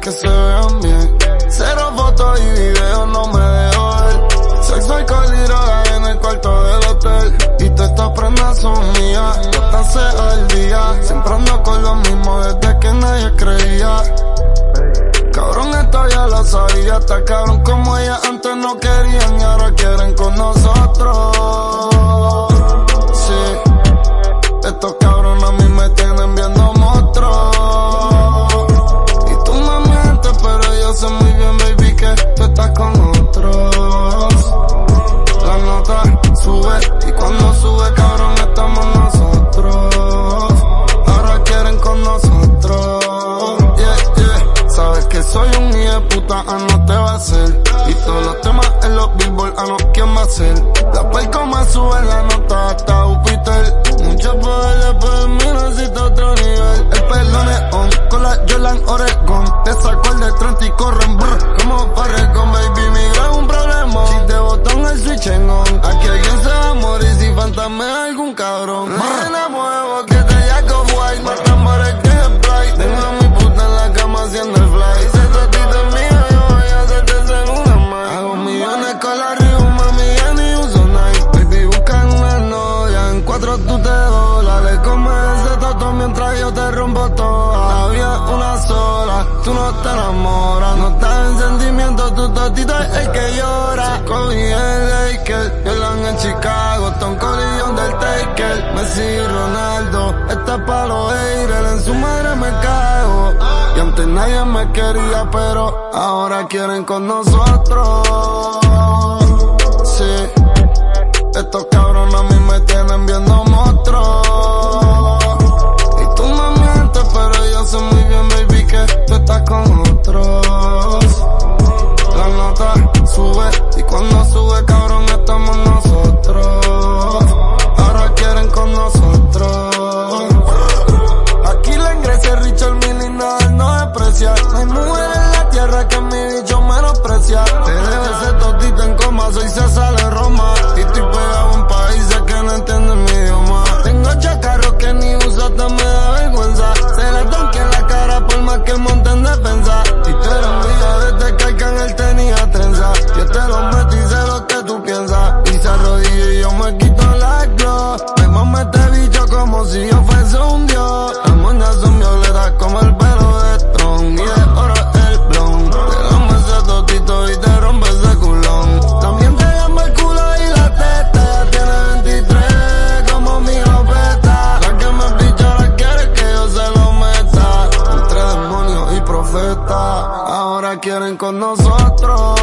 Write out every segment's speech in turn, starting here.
que se vean bien. Cero fotos y videos no me dejo ver. Sexo, alcohol y droga en el cuarto del hotel. Y todas estas prendas son mías, bastante al día. Siempre ando con lo mismo desde que nadie creía. Cabrón, esto ya lo sabía. Está cabrón como ella antes no querían y ahora quieren con nosotros. Sí, estos cabrones a mí me tienen viendo monstruos. Y tú me mientes, pero yo sé muy bien, baby, que tú estás con otros. La nota sube y cuando sube, cabrón, estamos nosotros. Ahora quieren con nosotros. Sabes que soy un hijo de puta, no te va a hacer. Y todos los temas en los billboard, no, ¿quién va a ser? La perco me sube la nota hasta Júpiter. Mucho poder después de mí necesito otro nivel. El pelón es on, con la Jordan Oregon. Te saco el de 30 y corren brr, como Farrecon, baby, mi gran un problema. Si te botan el switch en on, aquí alguien se va a morir si fantasmea algún cabrón. Me enamoro que te yaco white, más tambores que el bright. Tengo a mi puta en la cama haciendo el fly. Ese tratito es mío, yo voy a hacerte ser una más. Hago millones con la Río, mami, ya ni uso Nike. Baby, buscan una novia, en 4 tú te dólares. Come ese toto mientras yo te rompo toda. La vida es una sola, tú no te enamoras. No estás en sentimiento, tu totito es el que llora. Kobe el Laker, Jordan en Chicago, Tom Collillón del Taker. Messi y Ronaldo, esta es pa' los haters, en su madre me cago. Y antes nadie me quería, pero ahora quieren con nosotros. Sí, estos cabrones a mí me tienen viendo monstruos. Y tú me mientes, pero yo sé muy bien, baby, que tú estás con otros. La nota sube y cuando sube, cabrón, estamos nosotros. Ahora quieren con nosotros. Aquí la ingresa Richard Mille y nada no desprecia. No hay mujer en la tierra que mi bicho menosprecia. Te debe ese totito en coma, soy César de Roma. Y estoy pegado en países que no entienden mi idioma. Tengo chacarros que ni uso, hasta me da vergüenza. Se la tanque en la cara por más que monte en defensa. Y te lo envío desde que Arcángel tenía trenza. Yo te lo meto y sé lo que tú piensas. Y se arrodilla y yo me quito la glow. Me mamo este bicho como si yo fuese un dios. Las moñas son violetas como el pelo de Tron. Y de oro el blon. Te damos ese totito y te rompe ese culón. También te llamo el culo y la teta. Ya tiene 23 como mi jopeta. La que me picha ahora quiere que yo se lo meta. Entre demonios y profetas, ahora quieren con nosotros.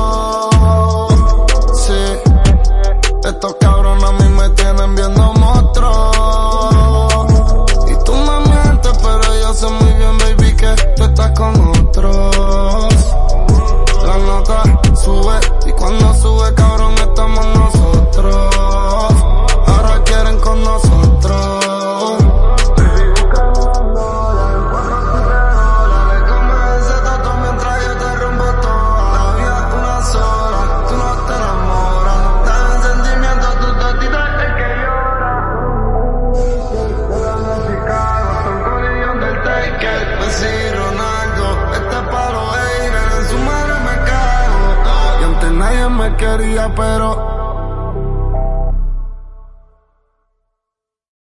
Sí, estos cabrones a mí me tienen viendo monstruos. Y tú me mientes, pero yo sé muy bien, baby, que tú estás con otros. La nota sube y cuando sube, cabrón, estamos nosotros. Ahora quieren con nosotros. Nadie me quería, pero